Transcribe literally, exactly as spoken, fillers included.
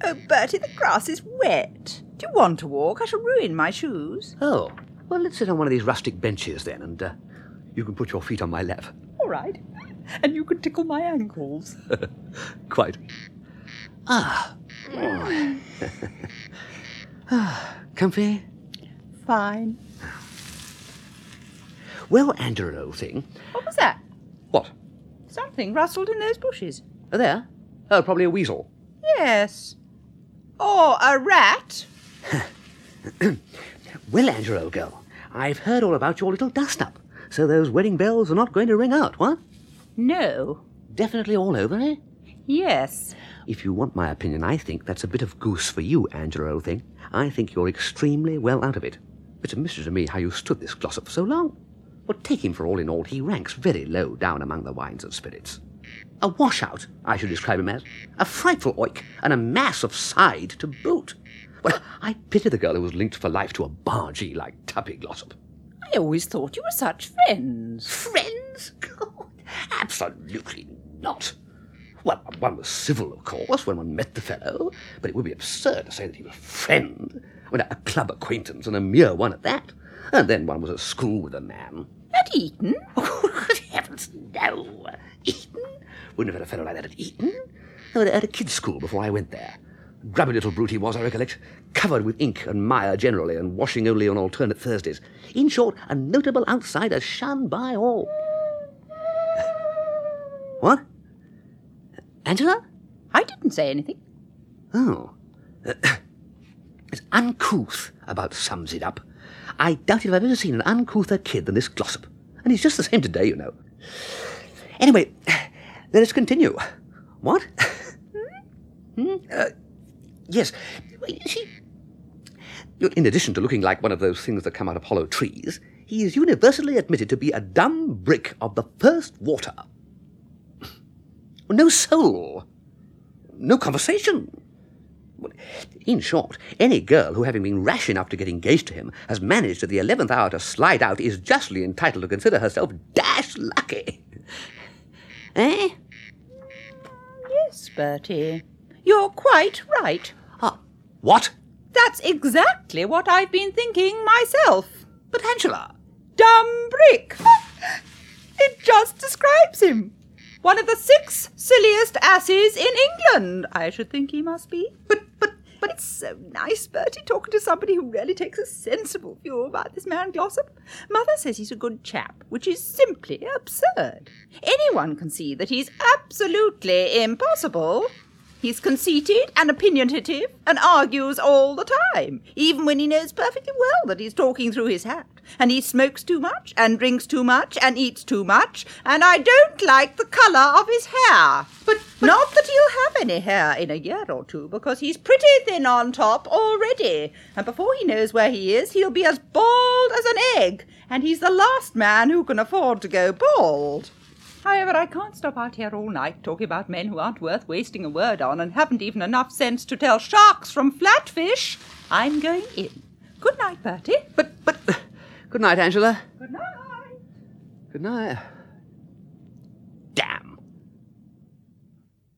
Oh, Bertie, the grass is wet. Do you want to walk? I shall ruin my shoes. Oh, well, let's sit on one of these rustic benches then, and uh, you can put your feet on my lap. All right. And you can tickle my ankles. Quite. Ah. ah. Comfy? Fine. Well, Angela, old thing. What was that? What? Something rustled in those bushes. Oh, there? Oh, probably a weasel. Yes. Or a rat. Well, Angela, old girl, I've heard all about your little dust-up. So those wedding bells are not going to ring out, what? No. Definitely all over, eh? Yes. If you want my opinion, I think that's a bit of goose for you, Angela, old thing. I think you're extremely well out of it. It's a mystery to me how you stood this Glossop for so long. Well, take him for all in all, he ranks very low down among the wines and spirits. A washout, I should describe him as. A frightful oik, and a mass of side to boot. Well, I pity the girl who was linked for life to a bargee like Tuppy Glossop. I always thought you were such friends. Friends? God, absolutely not. Well, one was civil, of course, when one met the fellow, but it would be absurd to say that he was a friend. I mean, a club acquaintance, and a mere one at that. And then one was at school with a man. At Eton? Oh, good heavens, no. Eton? Wouldn't have had a fellow like that at Eton. No, at a kid's school before I went there. Grubby little brute he was, I recollect, covered with ink and mire generally, and washing only on alternate Thursdays. In short, a notable outsider shunned by all. What? Angela? I didn't say anything. Oh. Uh, it's uncouth about sums it up. I doubt if I've ever seen an uncouther kid than this Glossop. And he's just the same today, you know. Anyway, let us continue. What? hmm? Uh, yes. You see, in addition to looking like one of those things that come out of hollow trees, he is universally admitted to be a dumb brick of the first water. No soul. No conversation. In short, any girl who, having been rash enough to get engaged to him, has managed at the eleventh hour to slide out is justly entitled to consider herself dashed lucky. Eh? Yes, Bertie. You're quite right. Ah, what? That's exactly what I've been thinking myself. But Angela... Dumb brick. It just describes him. One of the six silliest asses in England, I should think he must be. But, but, but it's so nice, Bertie, talking to somebody who really takes a sensible view about this man Glossop. Mother says he's a good chap, which is simply absurd. Anyone can see that he's absolutely impossible. He's conceited and opinionative and argues all the time, even when he knows perfectly well that he's talking through his hat. And he smokes too much and drinks too much and eats too much, and I don't like the colour of his hair. But, but not that he'll have any hair in a year or two, because he's pretty thin on top already, and before he knows where he is, he'll be as bald as an egg, and he's the last man who can afford to go bald. However, I can't stop out here all night talking about men who aren't worth wasting a word on and haven't even enough sense to tell sharks from flatfish. I'm going in. Good night, Bertie. But, but... Good night, Angela. Good night. Good night.